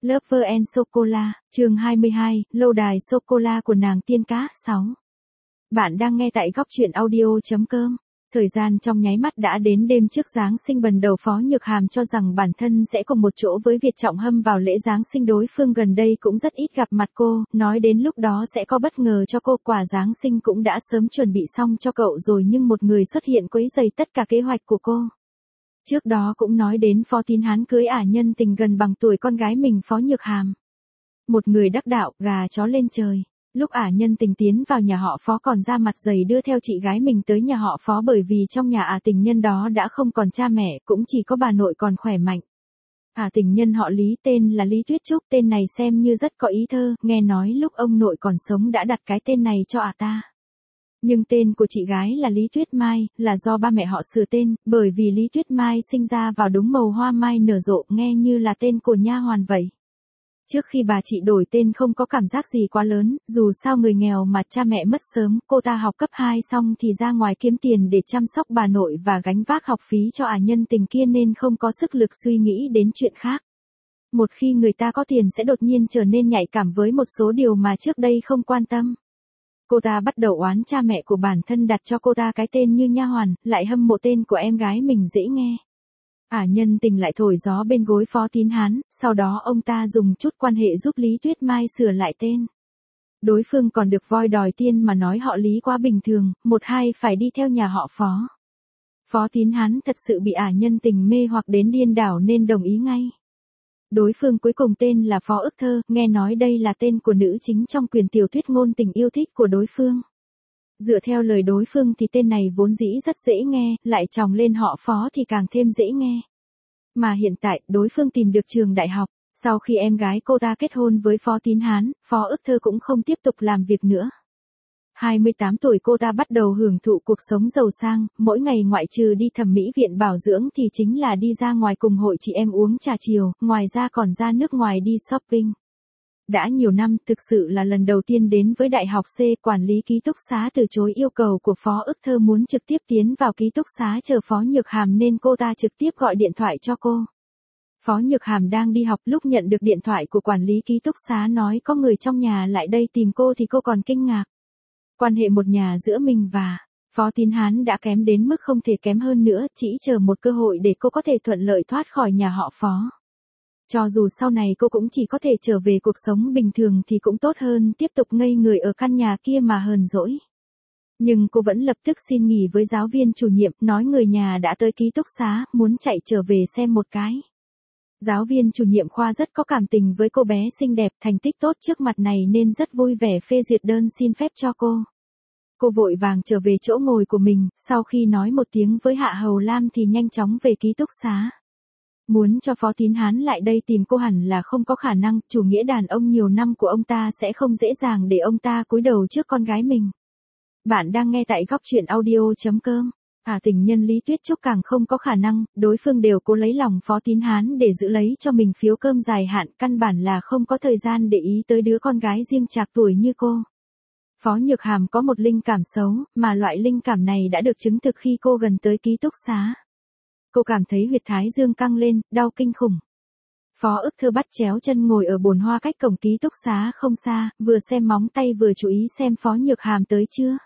Lover and Sô-cô-la, chương 22, lâu đài sô-cô-la của nàng tiên cá, 6. Bạn đang nghe tại góc truyện audio.com. Thời gian trong nháy mắt đã đến đêm trước Giáng sinh. Bần đầu Phó Nhược Hàm cho rằng bản thân sẽ cùng một chỗ với Việt Trọng Hâm vào lễ Giáng sinh. Đối phương gần đây cũng rất ít gặp mặt cô, nói đến lúc đó sẽ có bất ngờ cho cô. Quà Giáng sinh cũng đã sớm chuẩn bị xong cho cậu rồi, nhưng một người xuất hiện quấy rầy tất cả kế hoạch của cô. Trước đó cũng nói đến Phó Tín Hán cưới ả nhân tình gần bằng tuổi con gái mình Phó Nhược Hàm. Một người đắc đạo, gà chó lên trời. Lúc ả nhân tình tiến vào nhà họ Phó còn ra mặt dày đưa theo chị gái mình tới nhà họ Phó, bởi vì trong nhà ả tình nhân đó đã không còn cha mẹ, cũng chỉ có bà nội còn khỏe mạnh. Ả tình nhân họ Lý, tên là Lý Tuyết Trúc, tên này xem như rất có ý thơ, nghe nói lúc ông nội còn sống đã đặt cái tên này cho ả ta. Nhưng tên của chị gái là Lý Tuyết Mai, là do ba mẹ họ sửa tên, bởi vì Lý Tuyết Mai sinh ra vào đúng màu hoa mai nở rộ, nghe như là tên của nha hoàn vậy. Trước khi bà chị đổi tên không có cảm giác gì quá lớn, dù sao người nghèo mà cha mẹ mất sớm, cô ta học cấp 2 xong thì ra ngoài kiếm tiền để chăm sóc bà nội và gánh vác học phí cho ả nhân tình kia, nên không có sức lực suy nghĩ đến chuyện khác. Một khi người ta có tiền sẽ đột nhiên trở nên nhạy cảm với một số điều mà trước đây không quan tâm. Cô ta bắt đầu oán cha mẹ của bản thân đặt cho cô ta cái tên như nha hoàn, lại hâm mộ tên của em gái mình dễ nghe. Ả nhân tình lại thổi gió bên gối Phó Tín Hán, sau đó ông ta dùng chút quan hệ giúp Lý Tuyết Mai sửa lại tên. Đối phương còn được voi đòi tiên mà nói họ Lý quá bình thường, một hai phải đi theo nhà họ Phó. Phó Tín Hán thật sự bị ả nhân tình mê hoặc đến điên đảo nên đồng ý ngay. Đối phương cuối cùng tên là Phó Ức Thơ, nghe nói đây là tên của nữ chính trong quyển tiểu thuyết ngôn tình yêu thích của đối phương. Dựa theo lời đối phương thì tên này vốn dĩ rất dễ nghe, lại chồng lên họ Phó thì càng thêm dễ nghe. Mà hiện tại, đối phương tìm được trường đại học, sau khi em gái cô ta kết hôn với Phó Tín Hán, Phó Ức Thơ cũng không tiếp tục làm việc nữa. 28 tuổi cô ta bắt đầu hưởng thụ cuộc sống giàu sang, mỗi ngày ngoại trừ đi thẩm mỹ viện bảo dưỡng thì chính là đi ra ngoài cùng hội chị em uống trà chiều, ngoài ra còn ra nước ngoài đi shopping. Đã nhiều năm, thực sự là lần đầu tiên đến với Đại học C, quản lý ký túc xá từ chối yêu cầu của Phó Ức Thơ muốn trực tiếp tiến vào ký túc xá chờ Phó Nhược Hàm nên cô ta trực tiếp gọi điện thoại cho cô. Phó Nhược Hàm đang đi học, lúc nhận được điện thoại của quản lý ký túc xá nói có người trong nhà lại đây tìm cô thì cô còn kinh ngạc. Quan hệ một nhà giữa mình và Phó Tín Hán đã kém đến mức không thể kém hơn nữa, chỉ chờ một cơ hội để cô có thể thuận lợi thoát khỏi nhà họ Phó. Cho dù sau này cô cũng chỉ có thể trở về cuộc sống bình thường thì cũng tốt hơn tiếp tục ngây người ở căn nhà kia mà hờn dỗi. Nhưng cô vẫn lập tức xin nghỉ với giáo viên chủ nhiệm, nói người nhà đã tới ký túc xá, muốn chạy trở về xem một cái. Giáo viên chủ nhiệm khoa rất có cảm tình với cô bé xinh đẹp, thành tích tốt trước mặt này nên rất vui vẻ phê duyệt đơn xin phép cho cô. Cô vội vàng trở về chỗ ngồi của mình, sau khi nói một tiếng với Hạ Hầu Lam thì nhanh chóng về ký túc xá. Muốn cho Phó Tín Hán lại đây tìm cô hẳn là không có khả năng, chủ nghĩa đàn ông nhiều năm của ông ta sẽ không dễ dàng để ông ta cúi đầu trước con gái mình. Bạn đang nghe tại góc truyện audio.com. Tình nhân Lý Tuyết Trúc càng không có khả năng, đối phương đều cố lấy lòng Phó Tín Hán để giữ lấy cho mình phiếu cơm dài hạn, căn bản là không có thời gian để ý tới đứa con gái riêng trạc tuổi như cô. Phó Nhược Hàm có một linh cảm xấu, mà loại linh cảm này đã được chứng thực khi cô gần tới ký túc xá. Cô cảm thấy huyệt thái dương căng lên, đau kinh khủng. Phó Ức Thơ bắt chéo chân ngồi ở bồn hoa cách cổng ký túc xá không xa, vừa xem móng tay vừa chú ý xem Phó Nhược Hàm tới chưa.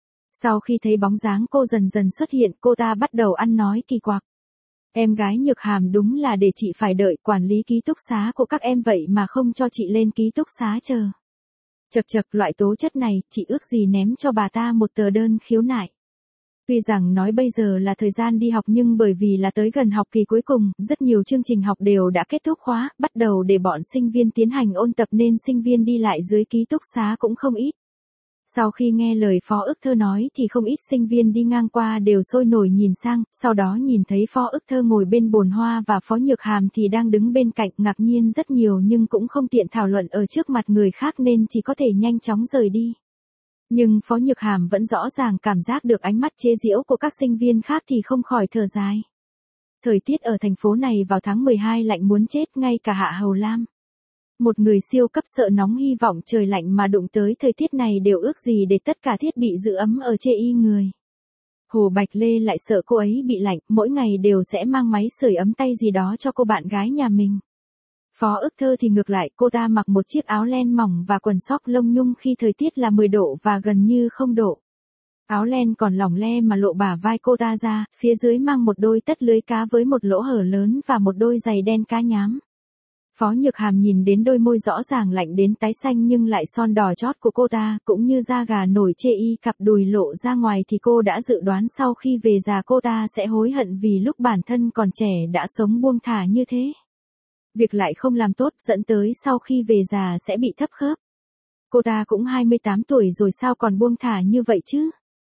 Sau khi thấy bóng dáng cô dần dần xuất hiện, cô ta bắt đầu ăn nói kỳ quặc. Em gái Nhược Hàm đúng là để chị phải đợi, quản lý ký túc xá của các em vậy mà không cho chị lên ký túc xá chờ. Chậc chậc, loại tố chất này, chị ước gì ném cho bà ta một tờ đơn khiếu nại. Tuy rằng nói bây giờ là thời gian đi học nhưng bởi vì là tới gần học kỳ cuối cùng, rất nhiều chương trình học đều đã kết thúc khóa, bắt đầu để bọn sinh viên tiến hành ôn tập nên sinh viên đi lại dưới ký túc xá cũng không ít. Sau khi nghe lời Phó Ức Thơ nói thì không ít sinh viên đi ngang qua đều sôi nổi nhìn sang, sau đó nhìn thấy Phó Ức Thơ ngồi bên bồn hoa và Phó Nhược Hàm thì đang đứng bên cạnh, ngạc nhiên rất nhiều nhưng cũng không tiện thảo luận ở trước mặt người khác nên chỉ có thể nhanh chóng rời đi. Nhưng Phó Nhược Hàm vẫn rõ ràng cảm giác được ánh mắt chế giễu của các sinh viên khác thì không khỏi thở dài. Thời tiết ở thành phố này vào tháng 12 lạnh muốn chết, ngay cả Hạ Hầu Lam, một người siêu cấp sợ nóng hy vọng trời lạnh mà đụng tới thời tiết này đều ước gì để tất cả thiết bị giữ ấm ở chê y người. Hồ Bạch Lê lại sợ cô ấy bị lạnh, mỗi ngày đều sẽ mang máy sưởi ấm tay gì đó cho cô bạn gái nhà mình. Phó Ước Thơ thì ngược lại, cô ta mặc một chiếc áo len mỏng và quần sóc lông nhung khi thời tiết là 10 độ và gần như 0 độ. Áo len còn lỏng le mà lộ bả vai cô ta ra, phía dưới mang một đôi tất lưới cá với một lỗ hở lớn và một đôi giày đen cá nhám. Phó Nhược Hàm nhìn đến đôi môi rõ ràng lạnh đến tái xanh nhưng lại son đỏ chót của cô ta, cũng như da gà nổi chê y cặp đùi lộ ra ngoài thì cô đã dự đoán sau khi về già cô ta sẽ hối hận vì lúc bản thân còn trẻ đã sống buông thả như thế. Việc lại không làm tốt dẫn tới sau khi về già sẽ bị thấp khớp. Cô ta cũng 28 tuổi rồi sao còn buông thả như vậy chứ?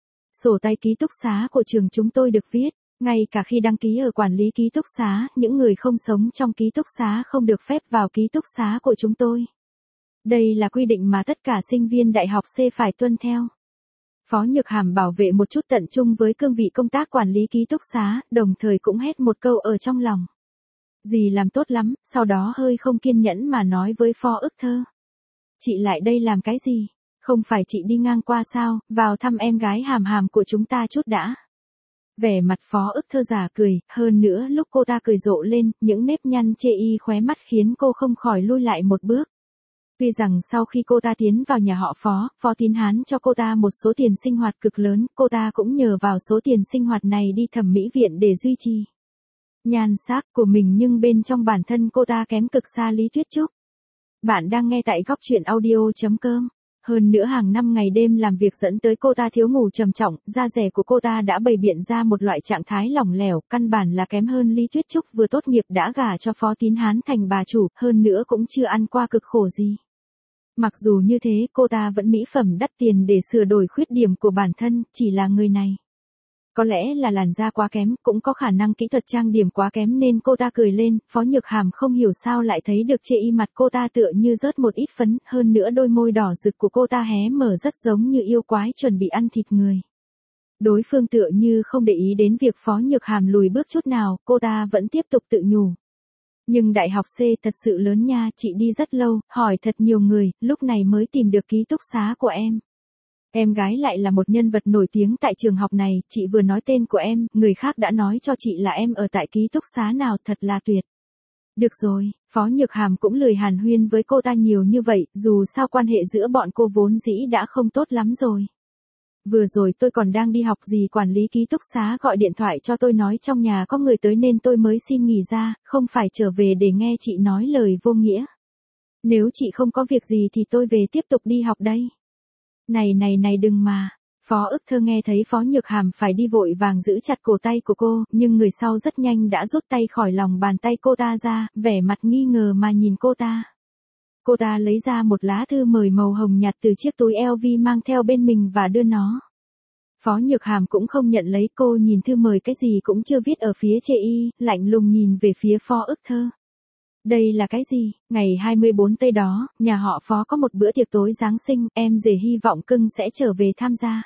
Sổ tay ký túc xá của trường chúng tôi được viết, ngay cả khi đăng ký ở quản lý ký túc xá, những người không sống trong ký túc xá không được phép vào ký túc xá của chúng tôi. Đây là quy định mà tất cả sinh viên đại học C phải tuân theo. Phó Nhược Hàm bảo vệ một chút tận trung với cương vị công tác quản lý ký túc xá, đồng thời cũng hét một câu ở trong lòng. Dì làm tốt lắm, sau đó hơi không kiên nhẫn mà nói với Phó Ước Thơ. Chị lại đây làm cái gì? Không phải chị đi ngang qua sao, vào thăm em gái Hàm Hàm của chúng ta chút đã. Vẻ mặt Phó Ước Thơ giả cười, hơn nữa lúc cô ta cười rộ lên, những nếp nhăn chê y khóe mắt khiến cô không khỏi lui lại một bước. Tuy rằng sau khi cô ta tiến vào nhà họ Phó, Phó Tín Hán cho cô ta một số tiền sinh hoạt cực lớn, cô ta cũng nhờ vào số tiền sinh hoạt này đi thẩm mỹ viện để duy trì nhan sắc của mình, nhưng bên trong bản thân cô ta kém cực xa Lý Tuyết Trúc. Bạn đang nghe tại góc truyện audio.com. Hơn nữa hàng năm ngày đêm làm việc dẫn tới cô ta thiếu ngủ trầm trọng, da dẻ của cô ta đã bày biện ra một loại trạng thái lỏng lẻo, căn bản là kém hơn Lý Tuyết Trúc vừa tốt nghiệp đã gả cho Phó Tín Hán thành bà chủ, hơn nữa cũng chưa ăn qua cực khổ gì. Mặc dù như thế, cô ta vẫn mỹ phẩm đắt tiền để sửa đổi khuyết điểm của bản thân, chỉ là người này. Có lẽ là làn da quá kém, cũng có khả năng kỹ thuật trang điểm quá kém nên cô ta cười lên, Phó Nhược Hàm không hiểu sao lại thấy được chê y mặt cô ta tựa như rớt một ít phấn, hơn nữa đôi môi đỏ rực của cô ta hé mở rất giống như yêu quái chuẩn bị ăn thịt người. Đối phương tựa như không để ý đến việc Phó Nhược Hàm lùi bước chút nào, cô ta vẫn tiếp tục tự nhủ. Nhưng đại học C thật sự lớn nha, chị đi rất lâu, hỏi thật nhiều người, lúc này mới tìm được ký túc xá của em. Em gái lại là một nhân vật nổi tiếng tại trường học này, chị vừa nói tên của em, người khác đã nói cho chị là em ở tại ký túc xá nào, thật là tuyệt. Được rồi, Phó Nhược Hàm cũng lười hàn huyên với cô ta nhiều như vậy, dù sao quan hệ giữa bọn cô vốn dĩ đã không tốt lắm rồi. Vừa rồi tôi còn đang đi học gì quản lý ký túc xá gọi điện thoại cho tôi nói trong nhà có người tới nên tôi mới xin nghỉ ra, không phải trở về để nghe chị nói lời vô nghĩa. Nếu chị không có việc gì thì tôi về tiếp tục đi học đây. Này đừng mà. Phó Ước Thơ nghe thấy Phó Nhược Hàm phải đi vội vàng giữ chặt cổ tay của cô, nhưng người sau rất nhanh đã rút tay khỏi lòng bàn tay cô ta ra, vẻ mặt nghi ngờ mà nhìn cô ta. Cô ta lấy ra một lá thư mời màu hồng nhạt từ chiếc túi LV mang theo bên mình và đưa nó. Phó Nhược Hàm cũng không nhận lấy, cô nhìn thư mời cái gì cũng chưa viết ở phía chê y, lạnh lùng nhìn về phía Phó Ước Thơ. Đây là cái gì? Ngày 24 tây đó, nhà họ Phó có một bữa tiệc tối Giáng sinh, em rể hy vọng cưng sẽ trở về tham gia.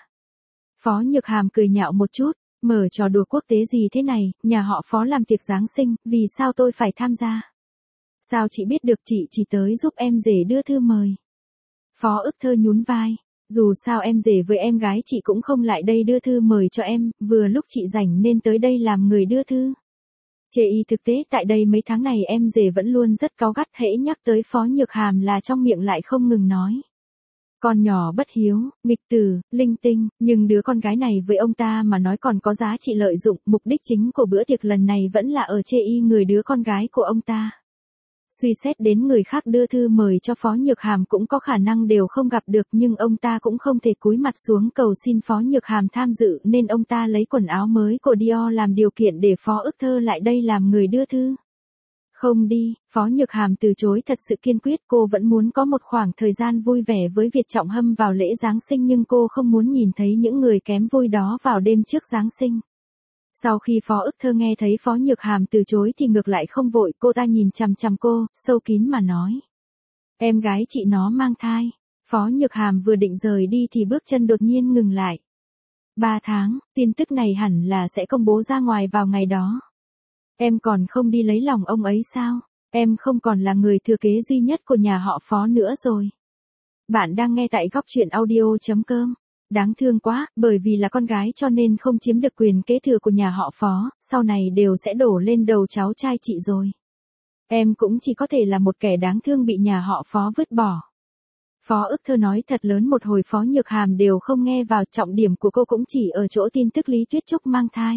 Phó Nhược Hàm cười nhạo một chút, mở trò đùa quốc tế gì thế này, nhà họ Phó làm tiệc Giáng sinh, vì sao tôi phải tham gia? Sao chị biết được, chị chỉ tới giúp em rể đưa thư mời. Phó Ước Thơ nhún vai, dù sao em rể với em gái chị cũng không lại đây đưa thư mời cho em, vừa lúc chị rảnh nên tới đây làm người đưa thư. Chê y thực tế tại đây mấy tháng này em rể vẫn luôn rất cáu gắt, hễ nhắc tới Phó Nhược Hàm là trong miệng lại không ngừng nói. Con nhỏ bất hiếu, nghịch tử, linh tinh, nhưng đứa con gái này với ông ta mà nói còn có giá trị lợi dụng, mục đích chính của bữa tiệc lần này vẫn là ở chê y người đứa con gái của ông ta. Suy xét đến người khác đưa thư mời cho Phó Nhược Hàm cũng có khả năng đều không gặp được, nhưng ông ta cũng không thể cúi mặt xuống cầu xin Phó Nhược Hàm tham dự nên ông ta lấy quần áo mới của Dior làm điều kiện để Phó Ước Thơ lại đây làm người đưa thư. Không đi, Phó Nhược Hàm từ chối thật sự kiên quyết, cô vẫn muốn có một khoảng thời gian vui vẻ với Việt Trọng Hâm vào lễ Giáng sinh nhưng cô không muốn nhìn thấy những người kém vui đó vào đêm trước Giáng sinh. Sau khi Phó Ước Thơ nghe thấy Phó Nhược Hàm từ chối thì ngược lại không vội, cô ta nhìn chằm chằm cô, sâu kín mà nói. Em gái chị nó mang thai. Phó Nhược Hàm vừa định rời đi thì bước chân đột nhiên ngừng lại. 3 tháng, tin tức này hẳn là sẽ công bố ra ngoài vào ngày đó. Em còn không đi lấy lòng ông ấy sao? Em không còn là người thừa kế duy nhất của nhà họ Phó nữa rồi. Bạn đang nghe tại góc truyện audio.com. Đáng thương quá, bởi vì là con gái cho nên không chiếm được quyền kế thừa của nhà họ Phó, sau này đều sẽ đổ lên đầu cháu trai chị rồi. Em cũng chỉ có thể là một kẻ đáng thương bị nhà họ Phó vứt bỏ. Phó ức thơ nói thật lớn một hồi Phó Nhược Hàm đều không nghe vào, trọng điểm của cô cũng chỉ ở chỗ tin tức Lý Tuyết Trúc mang thai.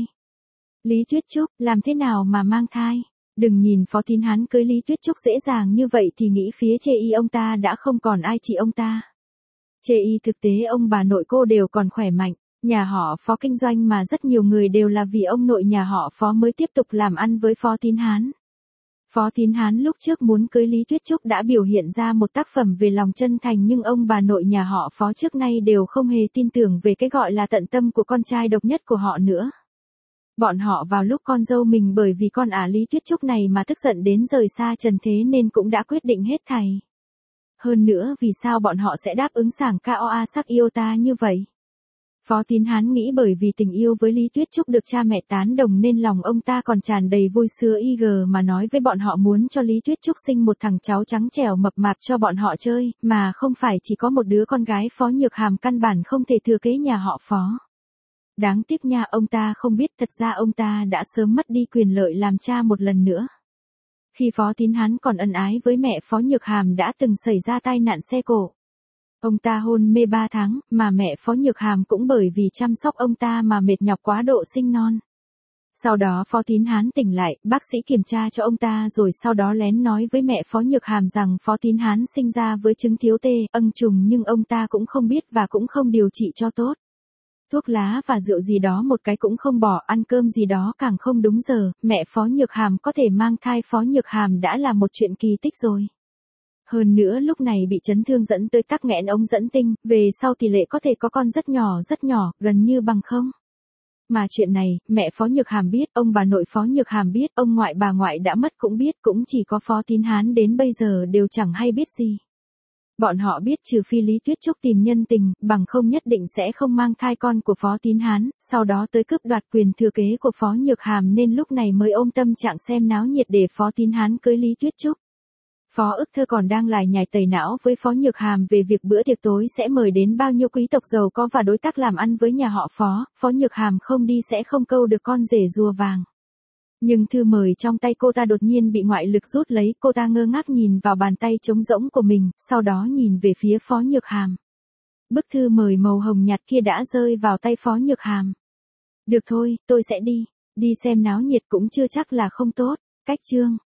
Lý Tuyết Trúc, làm thế nào mà mang thai? Đừng nhìn Phó Tín Hán cưới Lý Tuyết Trúc dễ dàng như vậy thì nghĩ phía chê y ông ta đã không còn ai trị ông ta. Chê y thực tế ông bà nội cô đều còn khỏe mạnh, nhà họ Phó kinh doanh mà rất nhiều người đều là vì ông nội nhà họ Phó mới tiếp tục làm ăn với Phó Tín Hán. Phó Tín Hán lúc trước muốn cưới Lý Tuyết Trúc đã biểu hiện ra một tác phẩm về lòng chân thành, nhưng ông bà nội nhà họ Phó trước nay đều không hề tin tưởng về cái gọi là tận tâm của con trai độc nhất của họ nữa. Bọn họ vào lúc con dâu mình bởi vì con ả Lý Tuyết Trúc này mà tức giận đến rời xa trần thế nên cũng đã quyết định hết thảy. Hơn nữa vì sao bọn họ sẽ đáp ứng sảng KOA sắc yêu ta như vậy? Phó Tín Hán nghĩ bởi vì tình yêu với Lý Tuyết Trúc được cha mẹ tán đồng nên lòng ông ta còn tràn đầy vui sướng IG mà nói với bọn họ muốn cho Lý Tuyết Trúc sinh một thằng cháu trắng trẻo mập mạp cho bọn họ chơi, mà không phải chỉ có một đứa con gái. Phó Nhược Hàm căn bản không thể thừa kế nhà họ Phó. Đáng tiếc nha, ông ta không biết thật ra ông ta đã sớm mất đi quyền lợi làm cha một lần nữa. Khi Phó Tín Hán còn ân ái với mẹ Phó Nhược Hàm đã từng xảy ra tai nạn xe cộ. Ông ta hôn mê 3 tháng, mà mẹ Phó Nhược Hàm cũng bởi vì chăm sóc ông ta mà mệt nhọc quá độ sinh non. Sau đó Phó Tín Hán tỉnh lại, bác sĩ kiểm tra cho ông ta rồi sau đó lén nói với mẹ Phó Nhược Hàm rằng Phó Tín Hán sinh ra với chứng thiếu tê, âng trùng, nhưng ông ta cũng không biết và cũng không điều trị cho tốt. Thuốc lá và rượu gì đó một cái cũng không bỏ, ăn cơm gì đó càng không đúng giờ, mẹ Phó Nhược Hàm có thể mang thai Phó Nhược Hàm đã là một chuyện kỳ tích rồi. Hơn nữa lúc này bị chấn thương dẫn tới tắc nghẽn ống dẫn tinh, về sau tỷ lệ có thể có con rất nhỏ, gần như bằng không. Mà chuyện này, mẹ Phó Nhược Hàm biết, ông bà nội Phó Nhược Hàm biết, ông ngoại bà ngoại đã mất cũng biết, cũng chỉ có Phó Tín Hán đến bây giờ đều chẳng hay biết gì. Bọn họ biết trừ phi Lý Tuyết Trúc tìm nhân tình, bằng không nhất định sẽ không mang thai con của Phó Tín Hán, sau đó tới cướp đoạt quyền thừa kế của Phó Nhược Hàm nên lúc này mới ôm tâm trạng xem náo nhiệt để Phó Tín Hán cưới Lý Tuyết Trúc. Phó ức thơ còn đang lải nhải tẩy não với Phó Nhược Hàm về việc bữa tiệc tối sẽ mời đến bao nhiêu quý tộc giàu có và đối tác làm ăn với nhà họ Phó, Phó Nhược Hàm không đi sẽ không câu được con rể rùa vàng. Nhưng thư mời trong tay cô ta đột nhiên bị ngoại lực rút lấy, cô ta ngơ ngác nhìn vào bàn tay trống rỗng của mình, sau đó nhìn về phía Phó Nhược Hàm. Bức thư mời màu hồng nhạt kia đã rơi vào tay Phó Nhược Hàm. Được thôi, tôi sẽ đi xem náo nhiệt cũng chưa chắc là không tốt. Cách chương